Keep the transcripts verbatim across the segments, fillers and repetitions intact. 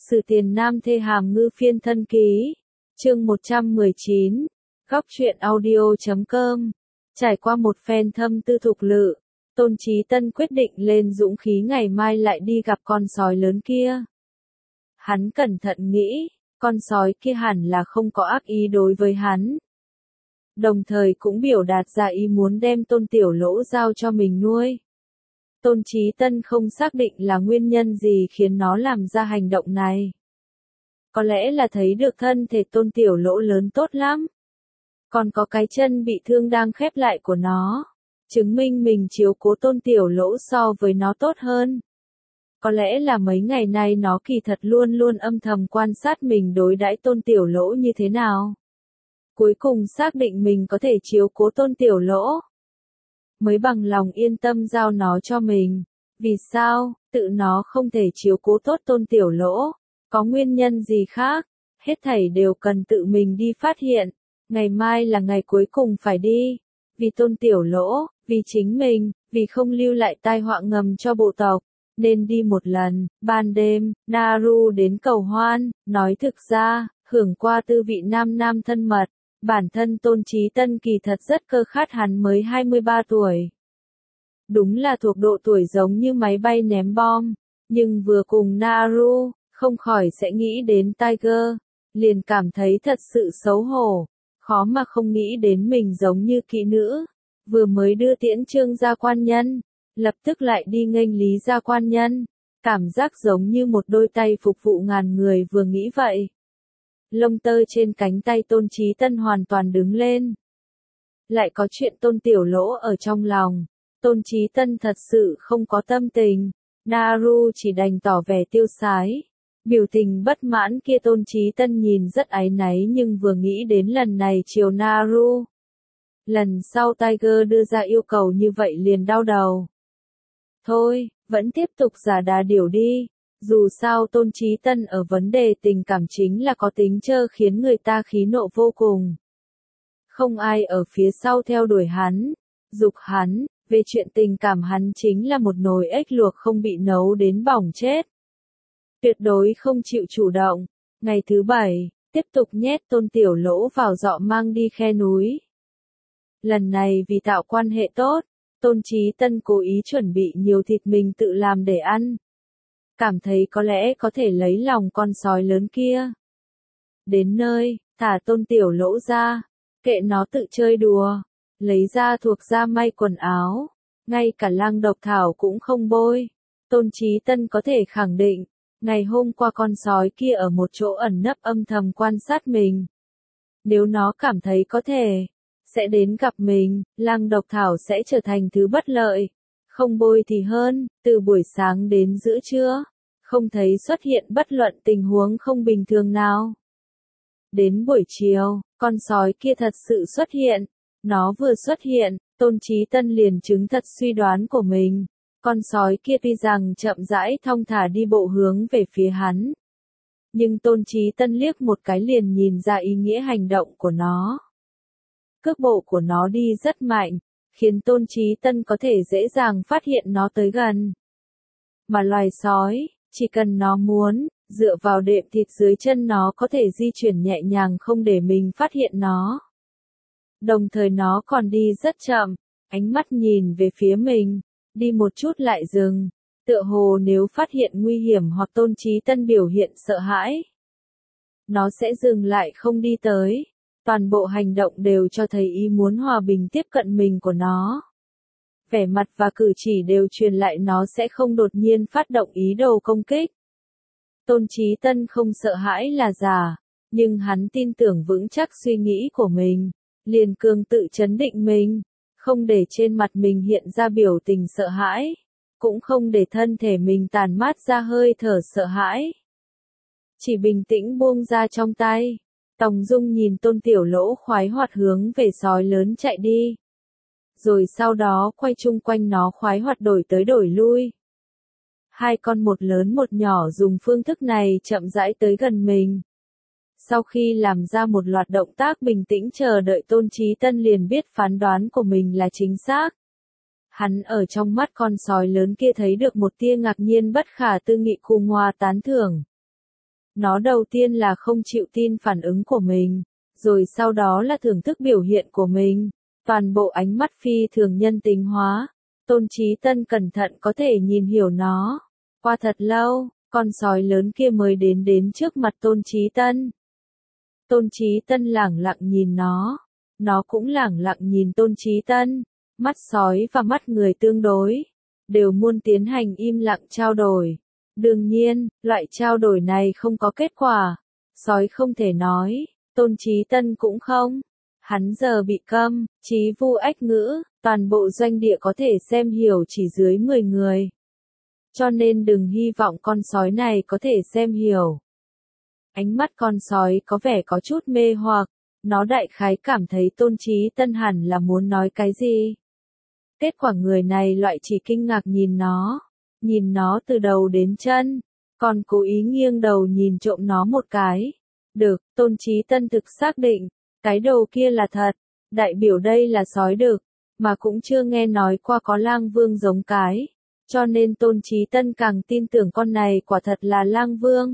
Sử Tiền Nam Thê Hàm Ngư Phiên Thân Ký, chương một trăm mười chín, góc truyện audio chấm com. Trải qua một phen thâm tư thục lự, Tôn Chí Tân quyết định lên dũng khí ngày mai lại đi gặp con sói lớn kia. Hắn cẩn thận nghĩ, con sói kia hẳn là không có ác ý đối với hắn. Đồng thời cũng biểu đạt ra ý muốn đem Tôn Tiểu Lỗ giao cho mình nuôi. Tôn Chí Tân không xác định là nguyên nhân gì khiến nó làm ra hành động này. Có lẽ là thấy được thân thể Tôn Tiểu Lỗ lớn tốt lắm. Còn có cái chân bị thương đang khép lại của nó, chứng minh mình chiếu cố Tôn Tiểu Lỗ so với nó tốt hơn. Có lẽ là mấy ngày nay nó kỳ thật luôn luôn âm thầm quan sát mình đối đãi Tôn Tiểu Lỗ như thế nào. Cuối cùng xác định mình có thể chiếu cố Tôn Tiểu Lỗ, mới bằng lòng yên tâm giao nó cho mình. Vì sao, tự nó không thể chiếu cố tốt Tôn Tiểu Lỗ? Có nguyên nhân gì khác? Hết thảy đều cần tự mình đi phát hiện. Ngày mai là ngày cuối cùng phải đi. Vì Tôn Tiểu Lỗ, vì chính mình, vì không lưu lại tai họa ngầm cho bộ tộc, nên đi một lần. Ban đêm, Naru đến cầu hoan, nói thực ra, hưởng qua tư vị nam nam thân mật. Bản thân Tôn Chí Tân kỳ thật rất cơ khát, hắn mới hai mươi ba tuổi. Đúng là thuộc độ tuổi giống như máy bay ném bom, nhưng vừa cùng Naru, không khỏi sẽ nghĩ đến Tiger, liền cảm thấy thật sự xấu hổ, khó mà không nghĩ đến mình giống như kỹ nữ, vừa mới đưa tiễn Trương gia quan nhân, lập tức lại đi nghênh Lý gia quan nhân, cảm giác giống như một đôi tay phục vụ ngàn người vừa nghĩ vậy. Lông tơ trên cánh tay Tôn Chí Tân hoàn toàn đứng lên. Lại có chuyện Tôn Tiểu Lỗ ở trong lòng, Tôn Chí Tân thật sự không có tâm tình, Naru chỉ đành tỏ vẻ tiêu sái. Biểu tình bất mãn kia Tôn Chí Tân nhìn rất áy náy, nhưng vừa nghĩ đến lần này chiều Naru, lần sau Tiger đưa ra yêu cầu như vậy liền đau đầu. Thôi, vẫn tiếp tục giả đà điểu đi. Dù sao Tôn Chí Tân ở vấn đề tình cảm chính là có tính chơ khiến người ta khí nộ vô cùng. Không ai ở phía sau theo đuổi hắn, giục hắn, về chuyện tình cảm hắn chính là một nồi ếch luộc không bị nấu đến bỏng chết. Tuyệt đối không chịu chủ động. Ngày thứ bảy, tiếp tục nhét Tôn Tiểu Lỗ vào giọ mang đi khe núi. Lần này vì tạo quan hệ tốt, Tôn Chí Tân cố ý chuẩn bị nhiều thịt mình tự làm để ăn. Cảm thấy có lẽ có thể lấy lòng con sói lớn kia. Đến nơi, thả Tôn Tiểu Lỗ ra, kệ nó tự chơi đùa, lấy ra thuộc da may quần áo, ngay cả lang độc thảo cũng không bôi. Tôn Chí Tân có thể khẳng định, ngày hôm qua con sói kia ở một chỗ ẩn nấp âm thầm quan sát mình. Nếu nó cảm thấy có thể, sẽ đến gặp mình, lang độc thảo sẽ trở thành thứ bất lợi. Không bôi thì hơn, từ buổi sáng đến giữa trưa, không thấy xuất hiện bất luận tình huống không bình thường nào. Đến buổi chiều, con sói kia thật sự xuất hiện. Nó vừa xuất hiện, Tôn Chí Tân liền chứng thật suy đoán của mình. Con sói kia tuy rằng chậm rãi thong thả đi bộ hướng về phía hắn, nhưng Tôn Chí Tân liếc một cái liền nhìn ra ý nghĩa hành động của nó. Cước bộ của nó đi rất mạnh, khiến Tôn Chí Tân có thể dễ dàng phát hiện nó tới gần. Mà loài sói, chỉ cần nó muốn, dựa vào đệm thịt dưới chân nó có thể di chuyển nhẹ nhàng không để mình phát hiện nó. Đồng thời nó còn đi rất chậm, ánh mắt nhìn về phía mình, đi một chút lại dừng, tựa hồ nếu phát hiện nguy hiểm hoặc Tôn Chí Tân biểu hiện sợ hãi, nó sẽ dừng lại không đi tới. Toàn bộ hành động đều cho thấy ý muốn hòa bình tiếp cận mình của nó. Vẻ mặt và cử chỉ đều truyền lại nó sẽ không đột nhiên phát động ý đồ công kích. Tôn Chí Tân không sợ hãi là giả, nhưng hắn tin tưởng vững chắc suy nghĩ của mình, liền cường tự chấn định mình, không để trên mặt mình hiện ra biểu tình sợ hãi, cũng không để thân thể mình tàn mát ra hơi thở sợ hãi. Chỉ bình tĩnh buông ra trong tay. Tòng Dung nhìn Tôn Tiểu Lỗ khoái hoạt hướng về sói lớn chạy đi. Rồi sau đó quay chung quanh nó khoái hoạt đổi tới đổi lui. Hai con một lớn một nhỏ dùng phương thức này chậm rãi tới gần mình. Sau khi làm ra một loạt động tác bình tĩnh chờ đợi Tôn Chí Tân liền biết phán đoán của mình là chính xác. Hắn ở trong mắt con sói lớn kia thấy được một tia ngạc nhiên bất khả tư nghị cùng hòa tán thưởng. Nó đầu tiên là không chịu tin phản ứng của mình, rồi sau đó là thưởng thức biểu hiện của mình. Toàn bộ ánh mắt phi thường nhân tính hóa. Tôn Chí Tân cẩn thận có thể nhìn hiểu nó. Qua thật lâu, con sói lớn kia mới đến đến trước mặt Tôn Chí Tân. Tôn Chí Tân lẳng lặng nhìn nó. Nó cũng lẳng lặng nhìn Tôn Chí Tân. Mắt sói và mắt người tương đối, đều muốn tiến hành im lặng trao đổi. Đương nhiên, loại trao đổi này không có kết quả. Sói không thể nói, Tôn Chí Tân cũng không. Hắn giờ bị câm, trí vu ách ngữ, toàn bộ doanh địa có thể xem hiểu chỉ dưới mười người. Cho nên đừng hy vọng con sói này có thể xem hiểu. Ánh mắt con sói có vẻ có chút mê hoặc, nó đại khái cảm thấy Tôn Chí Tân hẳn là muốn nói cái gì. Kết quả người này loại chỉ kinh ngạc nhìn nó, nhìn nó từ đầu đến chân, còn cố ý nghiêng đầu nhìn trộm nó một cái. Được, Tôn Chí Tân thực xác định, cái đầu kia là thật, đại biểu đây là sói đực, mà cũng chưa nghe nói qua có lang vương giống cái, cho nên Tôn Chí Tân càng tin tưởng con này quả thật là lang vương.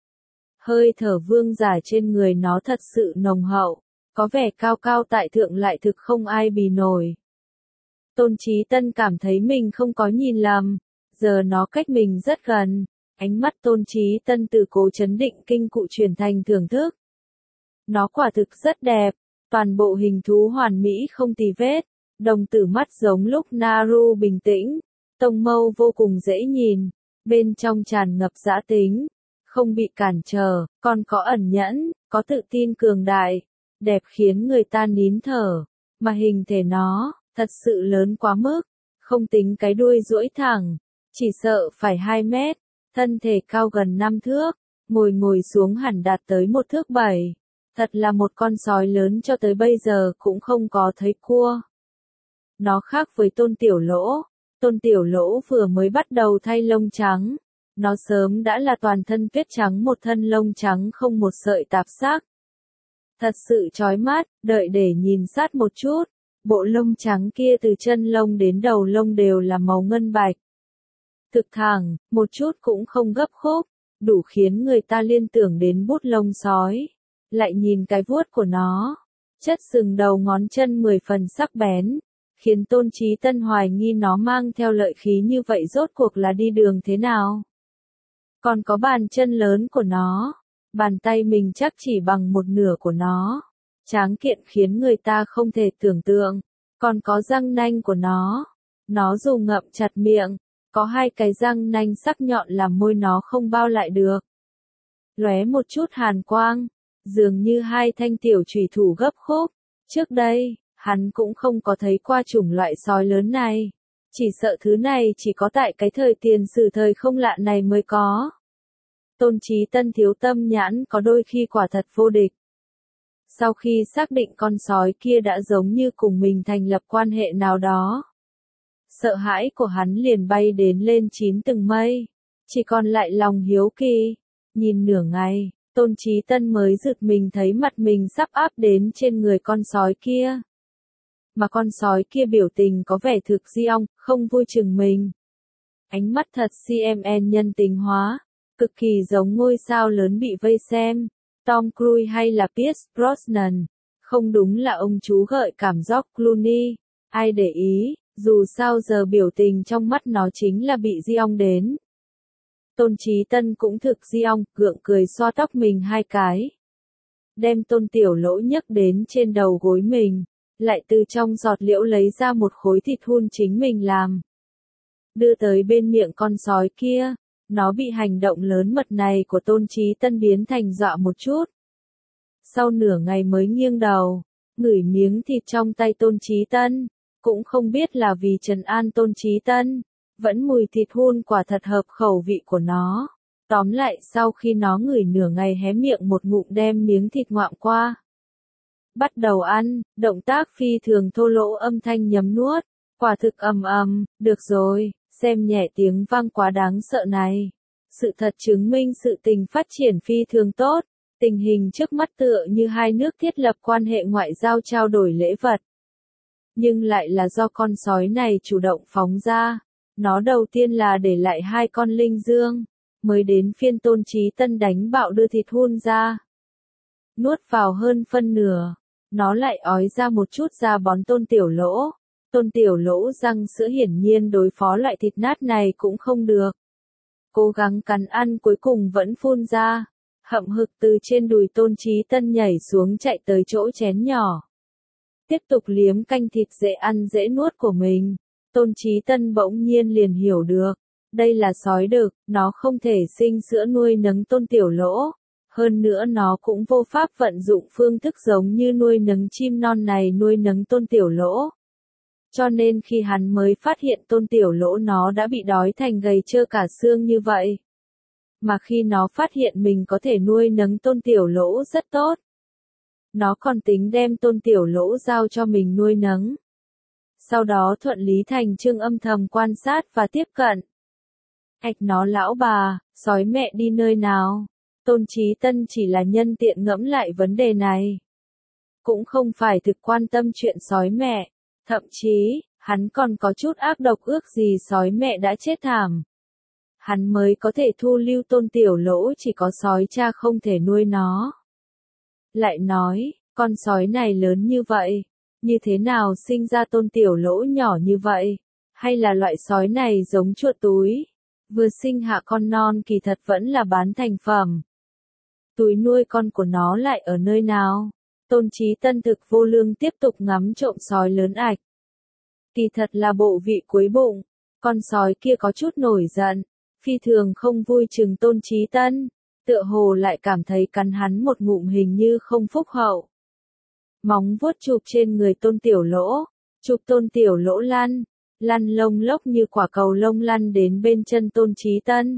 Hơi thở vương giả trên người nó thật sự nồng hậu, có vẻ cao cao tại thượng lại thực không ai bì nổi. Tôn Chí Tân cảm thấy mình không có nhìn lầm, giờ nó cách mình rất gần, ánh mắt Tôn Chí Tân từ cố chấn định kinh cụ chuyển thành thưởng thức. Nó quả thực rất đẹp, toàn bộ hình thú hoàn mỹ không tì vết, đồng tử mắt giống lúc Naru bình tĩnh, tông mâu vô cùng dễ nhìn, bên trong tràn ngập dã tính, không bị cản trở, còn có ẩn nhẫn, có tự tin cường đại, đẹp khiến người ta nín thở, mà hình thể nó, thật sự lớn quá mức, không tính cái đuôi duỗi thẳng, chỉ sợ phải hai mét, thân thể cao gần năm thước, ngồi ngồi xuống hẳn đạt tới một thước bảy. Thật là một con sói lớn cho tới bây giờ cũng không có thấy cua. Nó khác với Tôn Tiểu Lỗ. Tôn Tiểu Lỗ vừa mới bắt đầu thay lông trắng. Nó sớm đã là toàn thân tuyết trắng, một thân lông trắng không một sợi tạp sắc. Thật sự chói mắt, đợi để nhìn sát một chút. Bộ lông trắng kia từ chân lông đến đầu lông đều là màu ngân bạch. Thực thẳng, một chút cũng không gấp khúc, đủ khiến người ta liên tưởng đến bút lông sói. Lại nhìn cái vuốt của nó, chất sừng đầu ngón chân mười phần sắc bén, khiến Tôn Chí Tân hoài nghi nó mang theo lợi khí như vậy rốt cuộc là đi đường thế nào. Còn có bàn chân lớn của nó, bàn tay mình chắc chỉ bằng một nửa của nó, tráng kiện khiến người ta không thể tưởng tượng, còn có răng nanh của nó, nó dù ngậm chặt miệng, có hai cái răng nanh sắc nhọn làm môi nó không bao lại được. Lóe một chút hàn quang, dường như hai thanh tiểu chùy thủ gấp khúc. Trước đây, hắn cũng không có thấy qua chủng loại sói lớn này. Chỉ sợ thứ này chỉ có tại cái thời tiền sử thời không lạ này mới có. Tôn Chí Tân thiếu tâm nhãn có đôi khi quả thật vô địch. Sau khi xác định con sói kia đã giống như cùng mình thành lập quan hệ nào đó, sợ hãi của hắn liền bay đến lên chín tầng mây. Chỉ còn lại lòng hiếu kỳ. Nhìn nửa ngày, Tôn Chí Tân mới giật mình thấy mặt mình sắp áp đến trên người con sói kia. Mà con sói kia biểu tình có vẻ thực di ong, không vui chừng mình. Ánh mắt thật xê em en nhân tính hóa, cực kỳ giống ngôi sao lớn bị vây xem. Tom Cruise hay là Pierce Brosnan, không đúng là ông chú gợi cảm George Clooney. Ai để ý, dù sao giờ biểu tình trong mắt nó chính là bị di ong đến. Tôn Chí Tân cũng thực di ong, gượng cười xoa tóc mình hai cái. Đem Tôn Tiểu Lỗ nhấc đến trên đầu gối mình, lại từ trong giọt liễu lấy ra một khối thịt hun chính mình làm. Đưa tới bên miệng con sói kia, nó bị hành động lớn mật này của Tôn Chí Tân biến thành dọa một chút. Sau nửa ngày mới nghiêng đầu, ngửi miếng thịt trong tay Tôn Chí Tân, cũng không biết là vì trấn an Tôn Chí Tân. Vẫn mùi thịt hun quả thật hợp khẩu vị của nó. Tóm lại sau khi nó ngửi nửa ngày hé miệng một ngụm đem miếng thịt ngoạm qua. Bắt đầu ăn, động tác phi thường thô lỗ âm thanh nhấm nuốt. Quả thực ầm ầm, được rồi, xem nhẹ tiếng vang quá đáng sợ này. Sự thật chứng minh sự tình phát triển phi thường tốt. Tình hình trước mắt tựa như hai nước thiết lập quan hệ ngoại giao trao đổi lễ vật. Nhưng lại là do con sói này chủ động phóng ra. Nó đầu tiên là để lại hai con linh dương, mới đến phiên Tôn Chí Tân đánh bạo đưa thịt hun ra. Nuốt vào hơn phân nửa, nó lại ói ra một chút ra bón Tôn Tiểu Lỗ. Tôn Tiểu Lỗ răng sữa hiển nhiên đối phó loại thịt nát này cũng không được. Cố gắng cắn ăn cuối cùng vẫn phun ra, hậm hực từ trên đùi Tôn Chí Tân nhảy xuống chạy tới chỗ chén nhỏ. Tiếp tục liếm canh thịt dễ ăn dễ nuốt của mình, Tôn Chí Tân bỗng nhiên liền hiểu được, đây là sói đực, nó không thể sinh sữa nuôi nấng Tôn Tiểu Lỗ, hơn nữa nó cũng vô pháp vận dụng phương thức giống như nuôi nấng chim non này nuôi nấng Tôn Tiểu Lỗ. Cho nên khi hắn mới phát hiện Tôn Tiểu Lỗ nó đã bị đói thành gầy trơ cả xương như vậy. Mà khi nó phát hiện mình có thể nuôi nấng Tôn Tiểu Lỗ rất tốt. Nó còn tính đem Tôn Tiểu Lỗ giao cho mình nuôi nấng. Sau đó thuận lý thành chương âm thầm quan sát và tiếp cận. Ạch nó lão bà, sói mẹ đi nơi nào? Tôn Chí Tân chỉ là nhân tiện ngẫm lại vấn đề này. Cũng không phải thực quan tâm chuyện sói mẹ. Thậm chí, hắn còn có chút ác độc ước gì sói mẹ đã chết thảm. Hắn mới có thể thu lưu Tôn Tiểu Lỗ chỉ có sói cha không thể nuôi nó. Lại nói, con sói này lớn như vậy, như thế nào sinh ra Tôn Tiểu Lỗ nhỏ như vậy? Hay là loại sói này giống chuột túi? Vừa sinh hạ con non kỳ thật vẫn là bán thành phẩm. Túi nuôi con của nó lại ở nơi nào? Tôn Chí Tân thực vô lương tiếp tục ngắm trộm sói lớn ạch. Kỳ thật là bộ vị cuối bụng, con sói kia có chút nổi giận, phi thường không vui chừng Tôn Chí Tân, tựa hồ lại cảm thấy cắn hắn một ngụm hình như không phúc hậu. Móng vuốt chụp trên người Tôn Tiểu Lỗ, chụp Tôn Tiểu Lỗ lăn, lăn lông lốc như quả cầu lông lăn đến bên chân Tôn Chí Tân.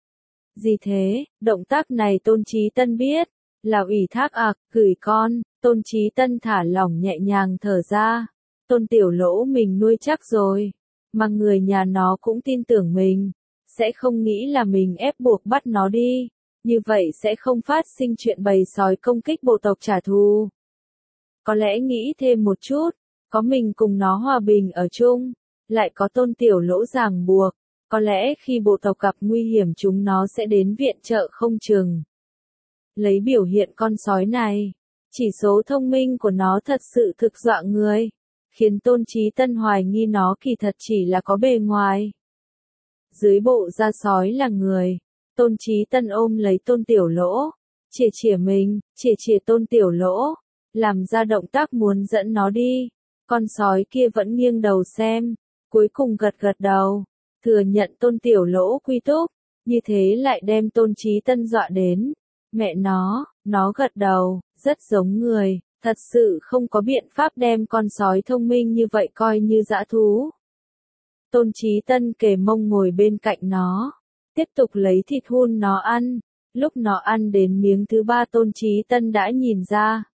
Gì thế, động tác này Tôn Chí Tân biết, là ủy thác ạc, gửi con, Tôn Chí Tân thả lỏng nhẹ nhàng thở ra. Tôn Tiểu Lỗ mình nuôi chắc rồi, mà người nhà nó cũng tin tưởng mình, sẽ không nghĩ là mình ép buộc bắt nó đi, như vậy sẽ không phát sinh chuyện bầy sói công kích bộ tộc trả thù. Có lẽ nghĩ thêm một chút, có mình cùng nó hòa bình ở chung, lại có Tôn Tiểu Lỗ ràng buộc, có lẽ khi bộ tộc gặp nguy hiểm chúng nó sẽ đến viện trợ không chừng. Lấy biểu hiện con sói này, chỉ số thông minh của nó thật sự thực dọa người, khiến Tôn Chí Tân hoài nghi nó kỳ thật chỉ là có bề ngoài. Dưới bộ da sói là người, Tôn Chí Tân ôm lấy Tôn Tiểu Lỗ, chìa chìa mình, chìa chìa Tôn Tiểu Lỗ, làm ra động tác muốn dẫn nó đi. Con sói kia vẫn nghiêng đầu xem, cuối cùng gật gật đầu, thừa nhận Tôn Tiểu Lỗ quy túc, như thế lại đem Tôn Chí Tân dọa đến. Mẹ nó, nó gật đầu, rất giống người, thật sự không có biện pháp đem con sói thông minh như vậy coi như dã thú. Tôn Chí Tân kề mông ngồi bên cạnh nó, tiếp tục lấy thịt hun nó ăn, lúc nó ăn đến miếng thứ ba Tôn Chí Tân đã nhìn ra.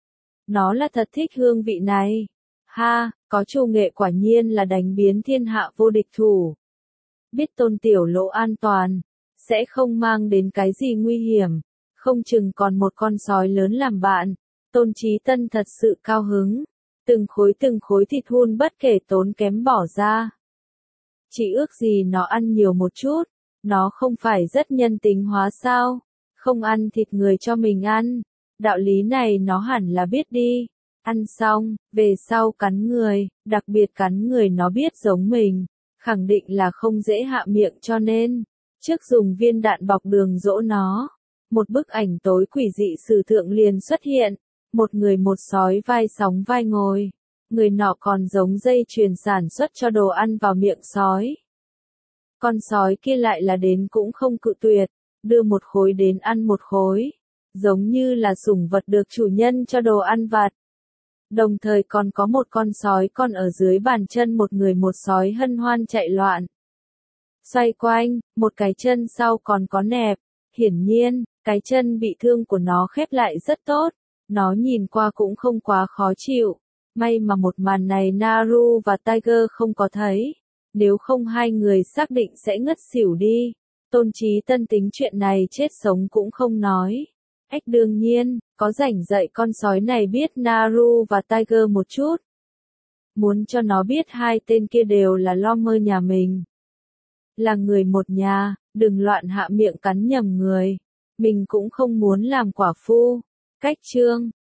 Nó là thật thích hương vị này. Ha, có chủ nghệ quả nhiên là đánh biến thiên hạ vô địch thủ. Biết Tôn Tiểu Lỗ an toàn, sẽ không mang đến cái gì nguy hiểm, không chừng còn một con sói lớn làm bạn. Tôn Chí Tân thật sự cao hứng, từng khối từng khối thịt hun bất kể tốn kém bỏ ra. Chỉ ước gì nó ăn nhiều một chút, nó không phải rất nhân tính hóa sao, không ăn thịt người cho mình ăn, đạo lý này nó hẳn là biết đi. Ăn xong, về sau cắn người, đặc biệt cắn người nó biết giống mình, khẳng định là không dễ hạ miệng cho nên, trước dùng viên đạn bọc đường dỗ nó. Một bức ảnh tối quỷ dị sử thượng liền xuất hiện, một người một sói vai sóng vai ngồi, người nọ còn giống dây chuyền sản xuất cho đồ ăn vào miệng sói. Con sói kia lại là đến cũng không cự tuyệt, đưa một khối đến ăn một khối, giống như là sủng vật được chủ nhân cho đồ ăn vặt. Đồng thời còn có một con sói con ở dưới bàn chân một người một sói hân hoan chạy loạn. Xoay quanh, một cái chân sau còn có nẹp, hiển nhiên, cái chân bị thương của nó khép lại rất tốt, nó nhìn qua cũng không quá khó chịu. May mà một màn này Naru và Tiger không có thấy, nếu không hai người xác định sẽ ngất xỉu đi. Tôn Chí Tân tính chuyện này chết sống cũng không nói. Ách đương nhiên, có rảnh dạy con sói này biết Naru và Tiger một chút. Muốn cho nó biết hai tên kia đều là lo mơ nhà mình. là người một nhà, đừng loạn hạ miệng cắn nhầm người. Mình cũng không muốn làm quả phu. Cách chương